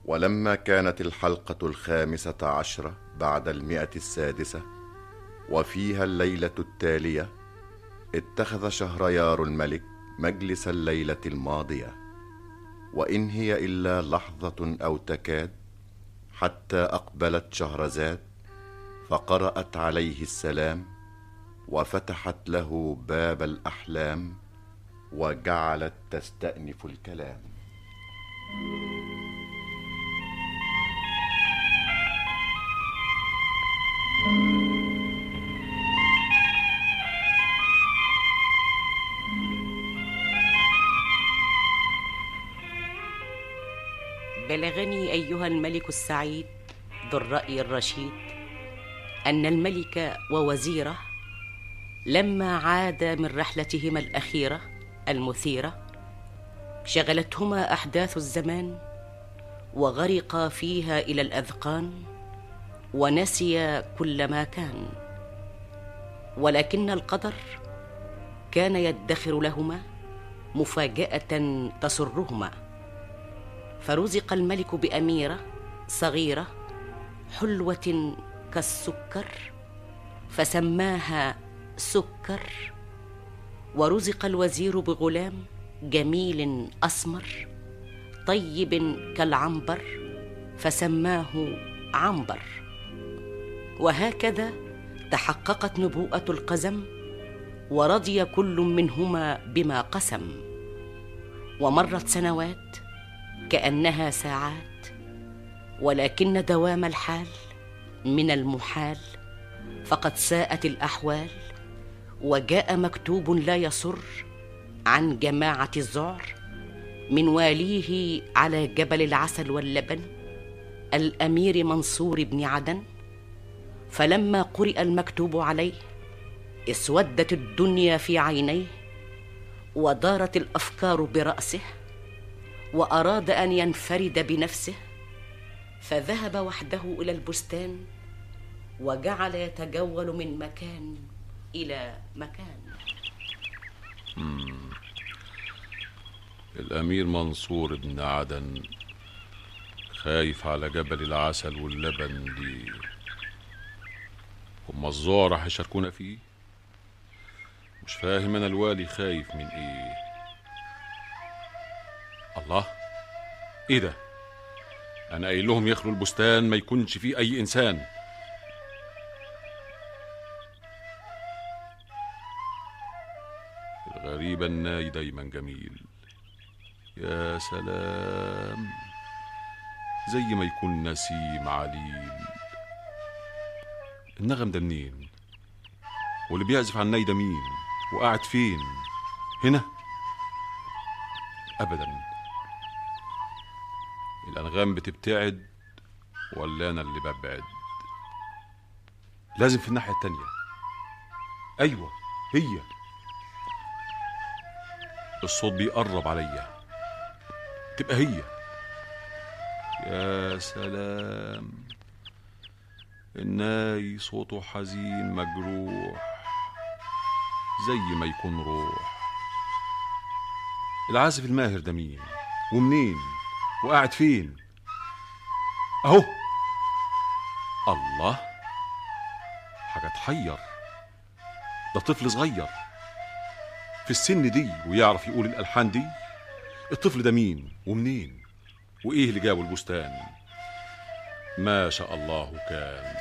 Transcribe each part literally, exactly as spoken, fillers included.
ولما كانت الحلقة الخامسة عشرة بعد المئة السادسة وفيها الليلة التالية، اتخذ شهريار الملك مجلس الليلة الماضية، وإن هي إلا لحظة أو تكاد حتى أقبلت شهرزاد فقرأت عليه السلام وفتحت له باب الأحلام وجعلت تستأنف الكلام. بلغني أيها الملك السعيد ذو الرأي الرشيد أن الملك ووزيره لما عادا من رحلتهما الأخيرة المثيرة شغلتهما أحداث الزمان وغرقا فيها إلى الأذقان ونسيا كل ما كان، ولكن القدر كان يدخر لهما مفاجأة تسرهما، فرزق الملك بأميرة صغيرة حلوة كالسكر فسماها سكر، ورزق الوزير بغلام جميل أسمر طيب كالعنبر فسماه عنبر. وهكذا تحققت نبوءة القزم ورضي كل منهما بما قسم. ومرت سنوات كأنها ساعات، ولكن دوام الحال من المحال، فقد ساءت الأحوال وجاء مكتوب لا يسر عن جماعة الذعر من واليه على جبل العسل واللبن الأمير منصور بن عدن. فلما قرئ المكتوب عليه اسودت الدنيا في عينيه ودارت الأفكار برأسه، وأراد أن ينفرد بنفسه، فذهب وحده إلى البستان وجعل يتجول من مكان إلى مكان. مم. الأمير منصور بن عدن خايف على جبل العسل واللبن دي، هم الذعر هيشاركونا فيه؟ مش فاهم أنا الوالي خايف من إيه؟ الله، إيه ده؟ أنا قايل لهم يخلوا البستان ما يكونش فيه أي إنسان. الغريب الناي دايما جميل، يا سلام، زي ما يكون نسيم عليل. النغم ده منين؟ واللي بيعزف على الناي ده مين؟ وقاعد فين؟ هنا؟ أبدا، الأنغام بتبتعد ولا أنا اللي ببعد؟ لازم في الناحية التانية. أيوة هي، الصوت بيقرب عليا، تبقى هي. يا سلام، الناي صوته حزين مجروح زي ما يكون روح. العازف الماهر ده مين ومنين وقاعد فين؟ اهو. الله، حاجة تحير، ده طفل صغير في السن دي ويعرف يقول الألحان دي. الطفل ده مين ومنين وإيه اللي جابه البستان؟ ما شاء الله كان.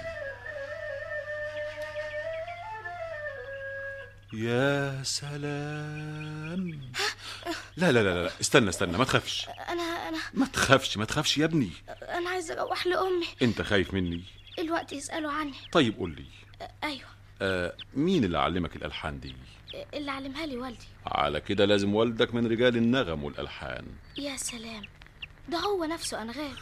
يا سلام. لا لا لا لا، استنى استنى، ما تخافش. انا انا ما تخافش ما تخافش يا ابني. انا عايزه اروح لامي. انت خايف مني؟ الوقت يسالوا عني. طيب قول لي. ايوه. آه مين اللي علمك الالحان دي؟ اللي علمها لي والدي. على كده لازم والدك من رجال النغم والالحان. يا سلام، ده هو نفسه أنغام.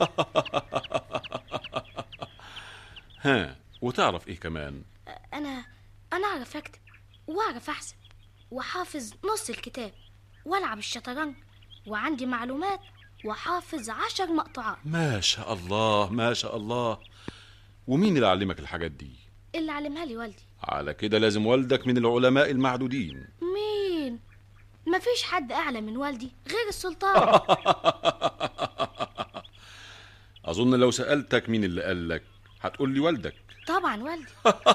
ها، وتعرف ايه كمان؟ انا انا اعرف اكتب واعرف احسب وحافظ نص الكتاب والعب الشطرنج وعندي معلومات وحافظ عشر مقطوعات. ما شاء الله ما شاء الله. ومين اللي علمك الحاجات دي؟ اللي علمها لي والدي. على كده لازم والدك من العلماء المعدودين. مين؟ مفيش حد اعلى من والدي غير السلطان. اظن لو سألتك مين اللي قالك هتقول لي والدك. طبعا والدي.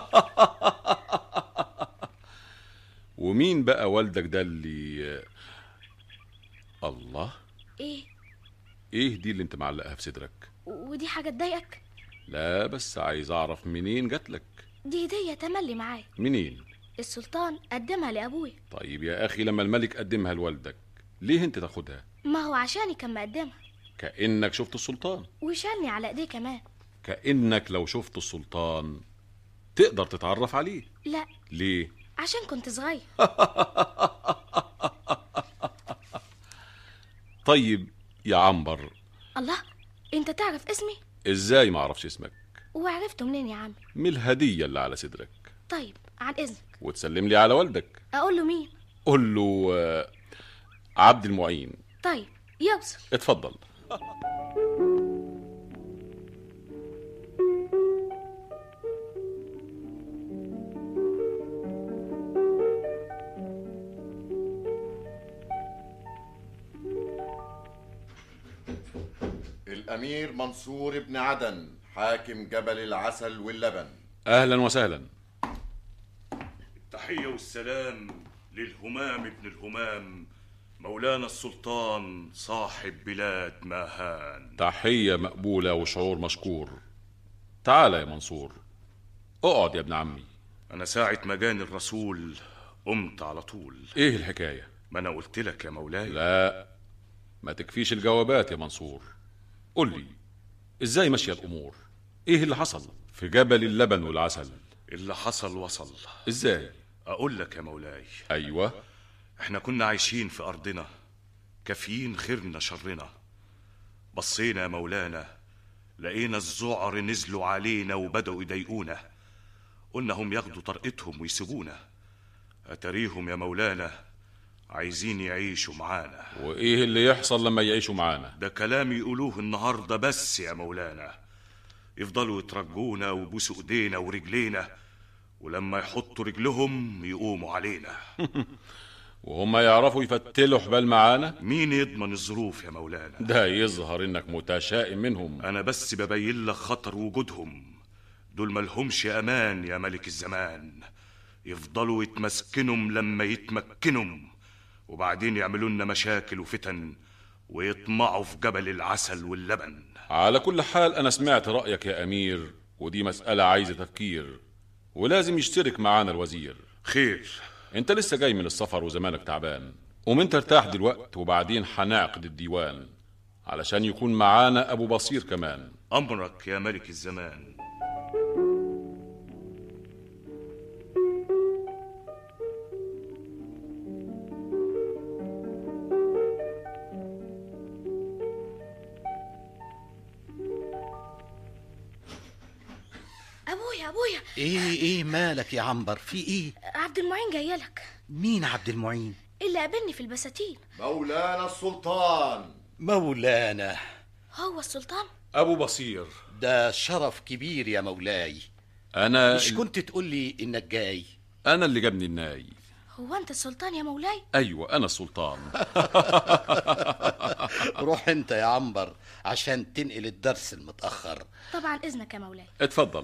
ومين بقى والدك ده اللي الله؟ ايه ايه دي اللي انت معلقها في صدرك؟ ودي حاجة تضايقك؟ لا بس عايز اعرف منين جاتلك. دي هدية تملي معايا. منين؟ السلطان قدمها لأبويا. طيب يا اخي لما الملك قدمها لوالدك ليه انت تاخدها؟ ما هو عشاني كان مقدمها. كأنك شفت السلطان. وشالني على ايديه كمان. كأنك لو شفت السلطان تقدر تتعرف عليه. لا. ليه؟ عشان كنت صغير. طيب يا عنبر. الله، انت تعرف اسمي؟ ازاي ما اعرفش اسمك؟ وعرفته منين يا عم؟ من الهدية اللي على صدرك. طيب عن اذنك. وتسلم لي على والدك. اقول له مين؟ قول له آه، عبد المعين. طيب يوصل. اتفضل. الأمير منصور بن عدن حاكم جبل العسل واللبن. أهلا وسهلا. التحية والسلام للهمام ابن الهمام مولانا السلطان صاحب بلاد ماهان. تحية مقبولة وشعور مشكور. تعال يا منصور، اقعد يا ابن عمي. أنا ساعة ما جاني الرسول قمت على طول. ايه الحكاية؟ ما أنا قلت لك يا مولاي. لا ما تكفيش الجوابات يا منصور. قل لي ازاي ماشية الأمور؟ ايه اللي حصل في جبل اللبن والعسل؟ اللي حصل وصل. ازاي؟ أقول لك يا مولاي. أيوة. احنا كنا عايشين في أرضنا كافيين خيرنا شرنا. بصينا يا مولانا لقينا الذعر نزلوا علينا وبدأوا يضايقونا. قلنا هم ياخدوا طرقتهم ويسيبونا. أتريهم يا مولانا عايزين يعيشوا معانا. وايه اللي يحصل لما يعيشوا معانا؟ ده كلام يقولوه النهاردة بس يا مولانا. يفضلوا يترجونا ويبوسوا ايدينا ورجلينا، ولما يحطوا رجلهم يقوموا علينا. وهم يعرفوا يفتلوا حبال معانا؟ مين يضمن الظروف يا مولانا؟ ده يظهر انك متشائم منهم. انا بس ببين لك خطر وجودهم. دول ملهمش امان يا ملك الزمان. يفضلوا يتمسكنهم لما يتمكنهم، وبعدين يعملوا لنا مشاكل وفتن ويطمعوا في جبل العسل واللبن. على كل حال انا سمعت رأيك يا امير، ودي مسألة عايزة تفكير، ولازم يشترك معانا الوزير. خير. انت لسه جاي من السفر وزمانك تعبان، قوم انت ارتاح دلوقت وبعدين هنعقد الديوان علشان يكون معانا ابو بصير كمان. امرك يا ملك الزمان. ابويا ابويا. ايه ايه مالك يا عنبر؟ في ايه؟ عبد المعين جايلك. مين عبد المعين؟ اللي قابلني في البساتين. مولانا السلطان. مولانا. هو السلطان؟ ابو بصير. ده شرف كبير يا مولاي. انا مش كنت تقول لي انك جاي؟ انا اللي جابني الناي. هو انت السلطان يا مولاي؟ ايوه انا السلطان. روح انت يا عنبر عشان تنقل الدرس المتأخر. طبعا اذنك يا مولاي. اتفضل.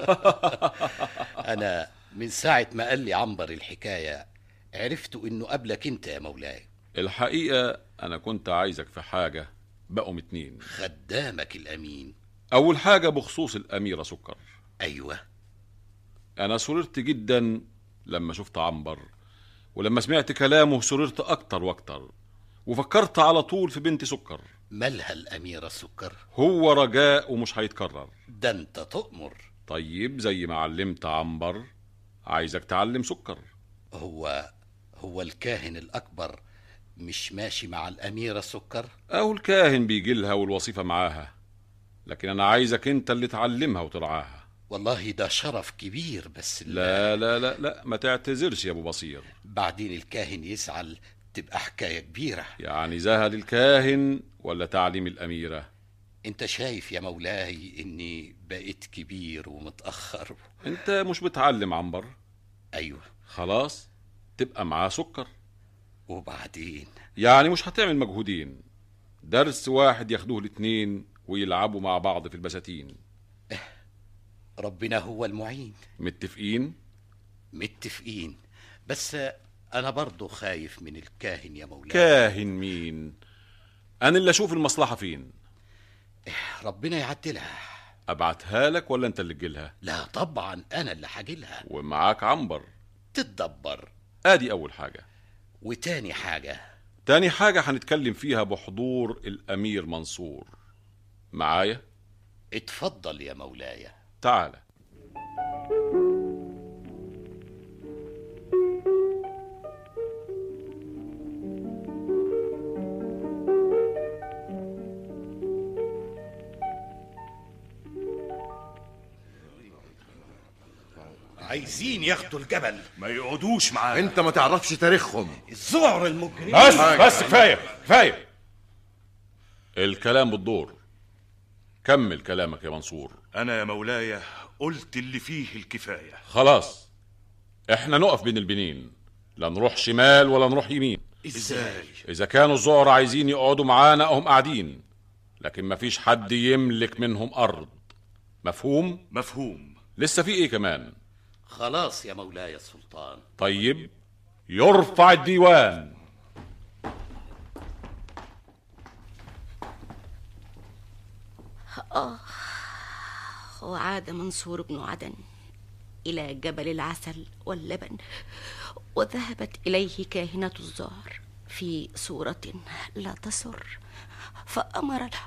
انا من ساعة ما قال لي عنبر الحكاية عرفت انه قبلك انت يا مولاي. الحقيقة انا كنت عايزك في حاجة، بقوا اتنين. خدامك الامين. اول حاجة بخصوص الاميرة سكر. ايوه. انا سررت جدا لما شفت عنبر، ولما سمعت كلامه سررت اكتر واكتر، وفكرت على طول في بنت سكر. مالها الاميرة سكر؟ هو رجاء ومش هيتكرر. ده انت تؤمر. طيب زي ما علمت عنبر عايزك تعلم سكر. هو هو الكاهن الاكبر مش ماشي مع الاميرة سكر؟ اهو الكاهن بيجي لها والوظيفة معاها، لكن انا عايزك انت اللي تعلمها وترعاها. والله ده شرف كبير، بس لا لا لا لا ما تعتذرش يا ابو بصير. بعدين الكاهن يزعل تبقى حكاية كبيرة. يعني زهل الكاهن ولا تعليم الأميرة؟ انت شايف يا مولاي اني بقيت كبير ومتأخر. انت مش بتعلم عنبر؟ ايوه. خلاص تبقى معاه سكر. وبعدين؟ يعني مش هتعمل مجهودين، درس واحد ياخدوه الاتنين ويلعبوا مع بعض في البساتين. ربنا هو المعين. متفقين؟ متفقين، بس أنا برضو خايف من الكاهن يا مولاي. كاهن مين؟ أنا اللي أشوف المصلحة فين. ربنا يعدلها. أبعتها لك ولا أنت اللي تجيلها؟ لا طبعا أنا اللي هجيلها. ومعاك عنبر تتدبر. آدي أول حاجة. وتاني حاجة؟ تاني حاجة هنتكلم فيها بحضور الأمير منصور. معايا؟ اتفضل يا مولاي. تعال. عايزين ياخدوا الجبل. ما يقعدوش معانا. انت ما تعرفش تاريخهم. الذعر المجرمين. بس بس كفاية كفاية. الكلام بالدور. كمل كلامك يا منصور. أنا يا مولاي قلت اللي فيه الكفاية. خلاص، احنا نقف بين البنين، لا نروح شمال ولا نروح يمين. ازاي؟ إذا كانوا الزعر عايزين يقعدوا معانا هم قاعدين، لكن مفيش حد يملك منهم أرض. مفهوم؟ مفهوم. لسه في إيه كمان؟ خلاص يا مولاي السلطان. طيب، يرفع الديوان. آه وعاد منصور بن عدن إلى جبل العسل واللبن، وذهبت إليه كاهنة الزهر في صورة لا تسر، فأمر ال...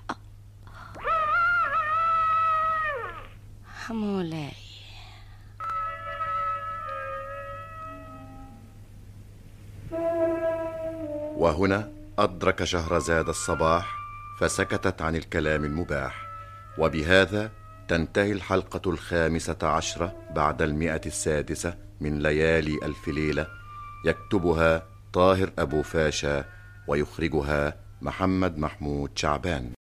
مولاي. وهنا أدرك شهرزاد الصباح فسكتت عن الكلام المباح. وبهذا تنتهي الحلقة الخامسة عشرة بعد المئة السادسة من ليالي ألف ليلة. يكتبها طاهر أبو فاشا ويخرجها محمد محمود شعبان.